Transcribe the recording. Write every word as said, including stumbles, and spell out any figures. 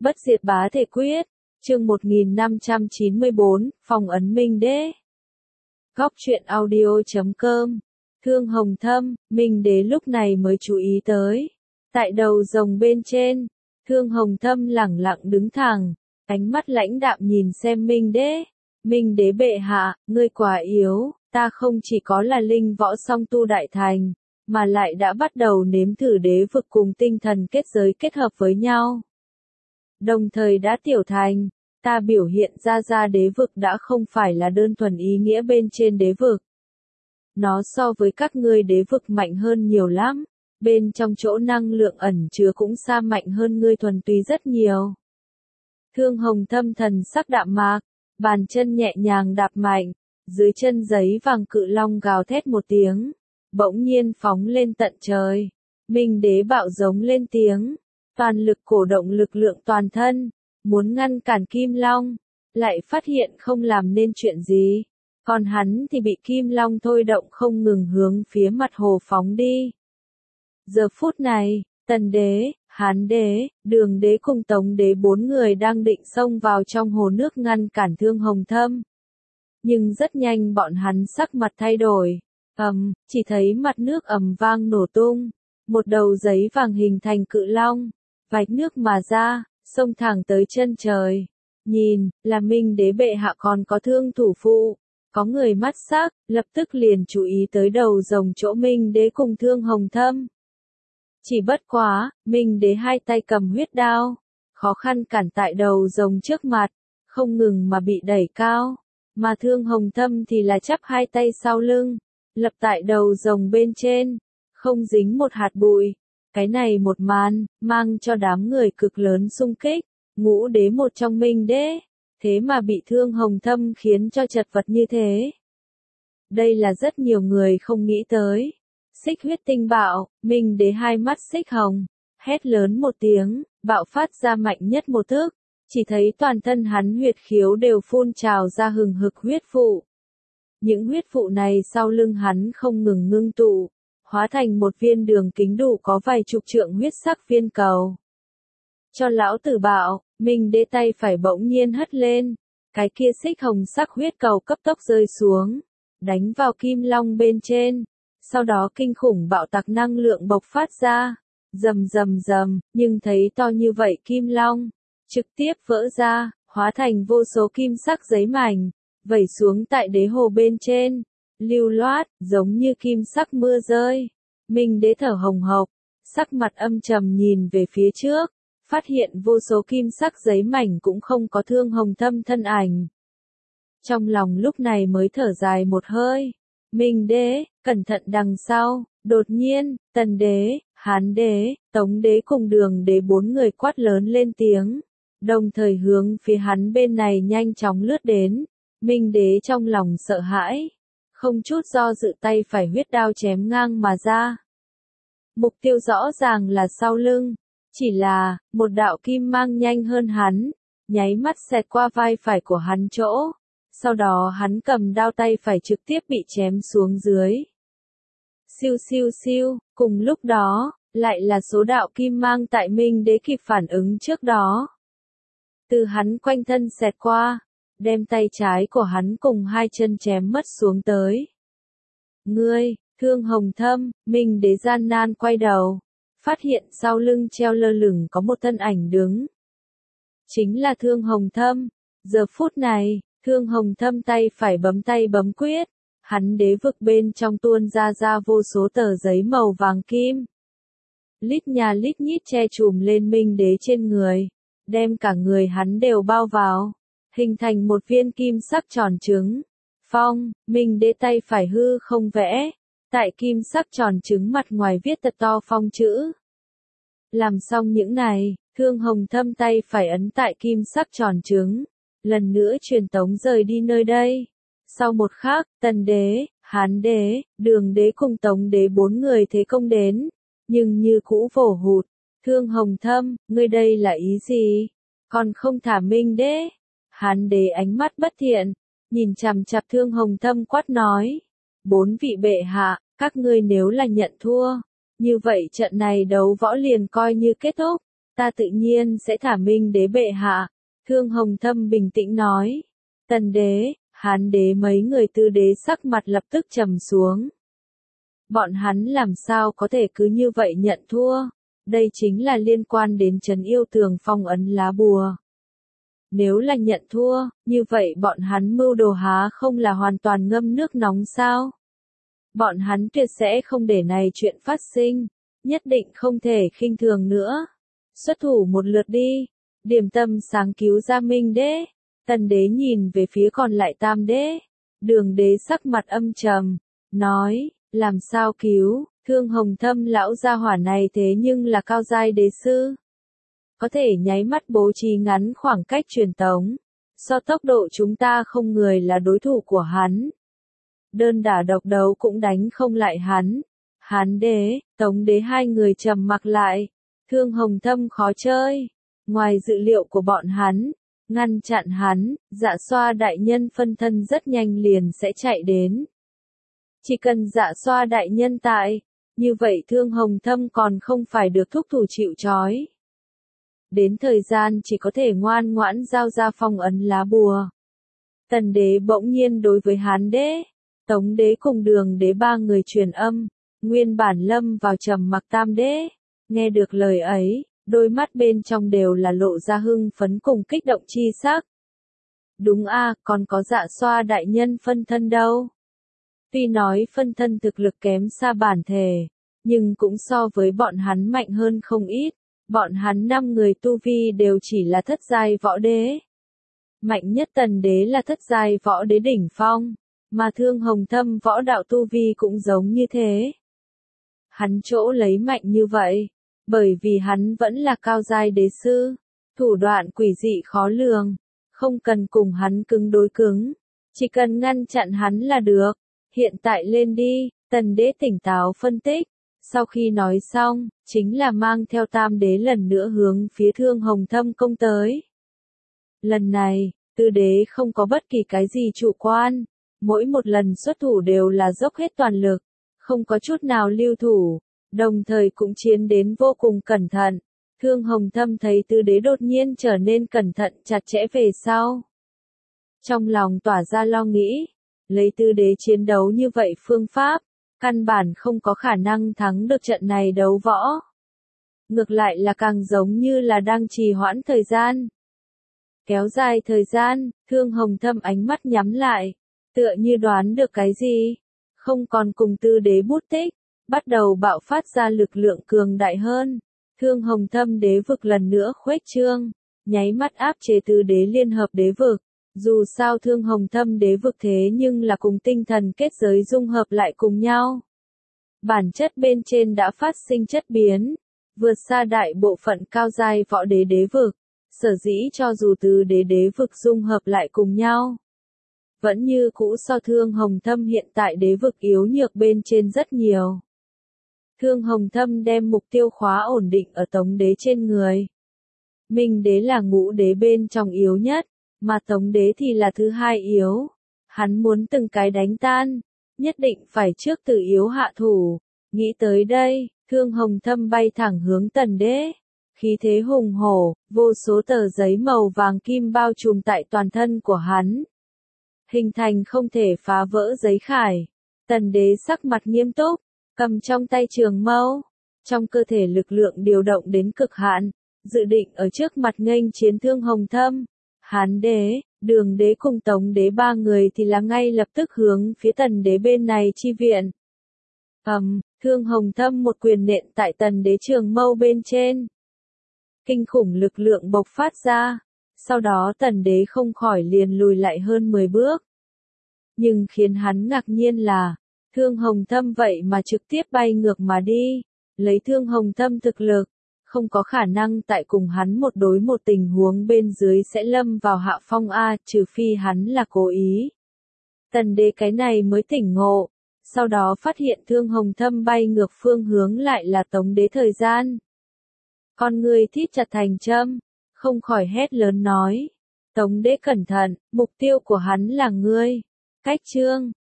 Bất diệt bá thể quyết, chương một nghìn năm trăm chín mươi bốn, phong ấn Minh Đế. Góc truyện audio chấm com. Thương Hồng Thâm, Minh Đế lúc này mới chú ý tới. Tại đầu rồng bên trên, Thương Hồng Thâm lẳng lặng đứng thẳng, ánh mắt lãnh đạm nhìn xem Minh Đế. Minh Đế bệ hạ, ngươi quá yếu, ta không chỉ có là linh võ song tu đại thành, mà lại đã bắt đầu nếm thử đế vực cùng tinh thần kết giới kết hợp với nhau. Đồng thời đã tiểu thành, ta biểu hiện ra ra đế vực đã không phải là đơn thuần ý nghĩa bên trên đế vực. Nó so với các ngươi đế vực mạnh hơn nhiều lắm, bên trong chỗ năng lượng ẩn chứa cũng xa mạnh hơn ngươi thuần túy rất nhiều. Thương Hồng Thâm thần sắc đạm mạc, bàn chân nhẹ nhàng đạp mạnh, dưới chân giấy vàng cự long gào thét một tiếng, bỗng nhiên phóng lên tận trời. Minh Đế bạo giống lên tiếng, toàn lực cổ động lực lượng toàn thân, muốn ngăn cản Kim Long, lại phát hiện không làm nên chuyện gì, còn hắn thì bị Kim Long thôi động không ngừng hướng phía mặt hồ phóng đi. Giờ phút này, Tần Đế, Hán Đế, Đường Đế cùng Tống Đế bốn người đang định xông vào trong hồ nước ngăn cản Thương Hồng Thâm. Nhưng rất nhanh bọn hắn sắc mặt thay đổi, ầm, chỉ thấy mặt nước ầm vang nổ tung, một đầu giấy vàng hình thành cự long, vạch nước mà ra, xông thẳng tới chân trời. Nhìn, là Minh Đế bệ hạ còn có thương thủ phụ, có người mắt sắc, lập tức liền chú ý tới đầu rồng chỗ Minh Đế cùng Thương Hồng Thâm. Chỉ bất quá, Minh Đế hai tay cầm huyết đao, khó khăn cản tại đầu rồng trước mặt, không ngừng mà bị đẩy cao, mà Thương Hồng Thâm thì là chắp hai tay sau lưng, lập tại đầu rồng bên trên, không dính một hạt bụi. Cái này một màn, mang cho đám người cực lớn xung kích, ngũ đế một trong Minh Đế, thế mà bị Thương Hồng Thâm khiến cho chật vật như thế. Đây là rất nhiều người không nghĩ tới. Xích huyết tinh bạo, Minh Đế hai mắt xích hồng, hét lớn một tiếng, bạo phát ra mạnh nhất một thức, chỉ thấy toàn thân hắn huyết khiếu đều phun trào ra hừng hực huyết phụ. Những huyết phụ này sau lưng hắn không ngừng ngưng tụ, hóa thành một viên đường kính đủ có vài chục trượng huyết sắc viên cầu. Cho lão tử bạo, Minh Đế tay phải bỗng nhiên hất lên, cái kia xích hồng sắc huyết cầu cấp tốc rơi xuống, đánh vào Kim Long bên trên. Sau đó kinh khủng bạo tạc năng lượng bộc phát ra, rầm rầm rầm, nhưng thấy to như vậy Kim Long, trực tiếp vỡ ra, hóa thành vô số kim sắc giấy mảnh, vẩy xuống tại đế hồ bên trên, lưu loát, giống như kim sắc mưa rơi. Minh Đế thở hồng hộc, sắc mặt âm trầm nhìn về phía trước, phát hiện vô số kim sắc giấy mảnh cũng không có Thương Hồng Thâm thân ảnh. Trong lòng lúc này mới thở dài một hơi. Minh Đế, cẩn thận đằng sau. Đột nhiên, Tần Đế, Hán Đế, Tống Đế cùng Đường Đế bốn người quát lớn lên tiếng, đồng thời hướng phía hắn bên này nhanh chóng lướt đến. Minh Đế trong lòng sợ hãi, không chút do dự tay phải huyết đao chém ngang mà ra. Mục tiêu rõ ràng là sau lưng, chỉ là, một đạo kim mang nhanh hơn hắn, nháy mắt xẹt qua vai phải của hắn chỗ. Sau đó hắn cầm đao tay phải trực tiếp bị chém xuống dưới. Siêu siêu siêu, cùng lúc đó, lại là số đạo kim mang tại Minh Đế kịp phản ứng trước đó. Từ hắn quanh thân xẹt qua, đem tay trái của hắn cùng hai chân chém mất xuống tới. Ngươi, Thương Hồng Thâm, Minh Đế gian nan quay đầu, phát hiện sau lưng treo lơ lửng có một thân ảnh đứng. Chính là Thương Hồng Thâm. Giờ phút này, Thương Hồng Thâm tay phải bấm tay bấm quyết, hắn đế vực bên trong tuôn ra ra vô số tờ giấy màu vàng kim. Lít nhà lít nhít che chùm lên Minh Đế trên người, đem cả người hắn đều bao vào, hình thành một viên kim sắc tròn trứng. Phong, Minh Đế tay phải hư không vẽ, tại kim sắc tròn trứng mặt ngoài viết thật to phong chữ. Làm xong những này, Thương Hồng Thâm tay phải ấn tại kim sắc tròn trứng. Lần nữa truyền tống rời đi nơi đây. Sau một khắc, Tần Đế, Hán Đế, Đường Đế cùng Tống Đế bốn người thế công đến, nhưng như cũ vồ hụt. Thương Hồng Thâm, ngươi đây là ý gì? Còn không thả Minh Đế? Hán Đế ánh mắt bất thiện, nhìn chằm chằm Thương Hồng Thâm quát nói. Bốn vị bệ hạ, các ngươi nếu là nhận thua, như vậy trận này đấu võ liền coi như kết thúc. ta tự nhiên sẽ thả Minh đế bệ hạ. Thương Hồng Thâm bình tĩnh nói. Tần đế, Hán đế mấy người Tư đế sắc mặt lập tức trầm xuống. Bọn hắn làm sao có thể cứ như vậy nhận thua, đây chính là liên quan đến trấn yêu tường phong ấn lá bùa. Nếu là nhận thua, như vậy bọn hắn mưu đồ há không là hoàn toàn ngâm nước nóng sao? Bọn hắn tuyệt sẽ không để này chuyện phát sinh, nhất định không thể khinh thường nữa. Xuất thủ một lượt đi, Điểm Tâm sáng cứu ra Minh đế. Tần đế nhìn về phía còn lại Tam đế. Đường đế sắc mặt âm trầm, nói, làm sao cứu, Thương Hồng Thâm lão gia hỏa này thế nhưng là cao giai đế sư. Có thể nháy mắt bố trí ngắn khoảng cách truyền tống. So tốc độ chúng ta không người là đối thủ của hắn. Đơn đả độc đấu cũng đánh không lại hắn. Hán đế, Tống đế hai người trầm mặc lại. Thương Hồng Thâm khó chơi. Ngoài dự liệu của bọn hắn, ngăn chặn hắn, Dạ Xoa đại nhân phân thân rất nhanh liền sẽ chạy đến. Chỉ cần Dạ Xoa đại nhân tại, như vậy Thương Hồng Thâm còn không phải được thúc thủ chịu trói. Đến thời gian chỉ có thể ngoan ngoãn giao ra phong ấn lá bùa. Tần đế bỗng nhiên đối với Hán đế, Tống đế cùng Đường đế ba người truyền âm, nguyên bản lâm vào trầm mặc Tam đế, nghe được lời ấy, đôi mắt bên trong đều là lộ ra hưng phấn cùng kích động chi sắc. Đúng a, còn có Dạ Xoa đại nhân phân thân đâu. Tuy nói phân thân thực lực kém xa bản thể, nhưng cũng so với bọn hắn mạnh hơn không ít. Bọn hắn năm người tu vi đều chỉ là thất giai võ đế. Mạnh nhất Tần đế là thất giai võ đế đỉnh phong, mà Thương Hồng Thâm võ đạo tu vi cũng giống như thế. Hắn chỗ lấy mạnh như vậy, bởi vì hắn vẫn là cao giai đế sư, thủ đoạn quỷ dị khó lường, không cần cùng hắn cứng đối cứng, chỉ cần ngăn chặn hắn là được. Hiện tại lên đi, Tần đế tỉnh táo phân tích. Sau khi nói xong, chính là mang theo Tam đế lần nữa hướng phía Thương Hồng Thâm công tới. Lần này, Tư đế không có bất kỳ cái gì chủ quan, mỗi một lần xuất thủ đều là dốc hết toàn lực, không có chút nào lưu thủ, đồng thời cũng chiến đến vô cùng cẩn thận. Thương Hồng Thâm thấy Tư đế đột nhiên trở nên cẩn thận chặt chẽ về sau. Trong lòng tỏa ra lo nghĩ, lấy Tư đế chiến đấu như vậy phương pháp, căn bản không có khả năng thắng được trận này đấu võ. Ngược lại là càng giống như là đang trì hoãn thời gian. Kéo dài thời gian, Thương Hồng Thâm ánh mắt nhắm lại, tựa như đoán được cái gì. Không còn cùng Tư đế bút tích, bắt đầu bạo phát ra lực lượng cường đại hơn. Thương Hồng Thâm đế vực lần nữa khuếch trương, nháy mắt áp chế Tư đế liên hợp đế vực. Dù sao Thương Hồng Thâm đế vực thế nhưng là cùng tinh thần kết giới dung hợp lại cùng nhau. Bản chất bên trên đã phát sinh chất biến, vượt xa đại bộ phận cao giai võ đế đế vực, sở dĩ cho dù tứ đế đế vực dung hợp lại cùng nhau. Vẫn như cũ so Thương Hồng Thâm hiện tại đế vực yếu nhược bên trên rất nhiều. Thương Hồng Thâm đem mục tiêu khóa ổn định ở Tống đế trên người. Minh đế là ngũ đế bên trong yếu nhất, mà Tống đế thì là thứ hai yếu. Hắn muốn từng cái đánh tan, nhất định phải trước từ yếu hạ thủ. Nghĩ tới đây, Thương Hồng Thâm bay thẳng hướng Tần đế. Khí thế hùng hổ, vô số tờ giấy màu vàng kim bao trùm tại toàn thân của hắn. Hình thành không thể phá vỡ giấy khải. Tần đế sắc mặt nghiêm túc, cầm trong tay trường mâu. Trong cơ thể lực lượng điều động đến cực hạn, dự định ở trước mặt nghênh chiến Thương Hồng Thâm. Hán đế, Đường đế cùng Tống đế ba người thì là ngay lập tức hướng phía Tần đế bên này chi viện. Ầm, um, Thương Hồng Thâm một quyền nện tại Tần đế trường mâu bên trên. Kinh khủng lực lượng bộc phát ra, sau đó Tần đế không khỏi liền lùi lại hơn mười bước. Nhưng khiến hắn ngạc nhiên là, Thương Hồng Thâm vậy mà trực tiếp bay ngược mà đi, lấy Thương Hồng Thâm thực lực, không có khả năng tại cùng hắn một đối một tình huống bên dưới sẽ lâm vào hạ phong A, trừ phi hắn là cố ý. Tần đế cái này mới tỉnh ngộ, sau đó phát hiện Thương Hồng Thâm bay ngược phương hướng lại là Tống đế thời gian. Con người thít chặt thành châm, không khỏi hét lớn nói. Tống đế cẩn thận, mục tiêu của hắn là ngươi. Cách chương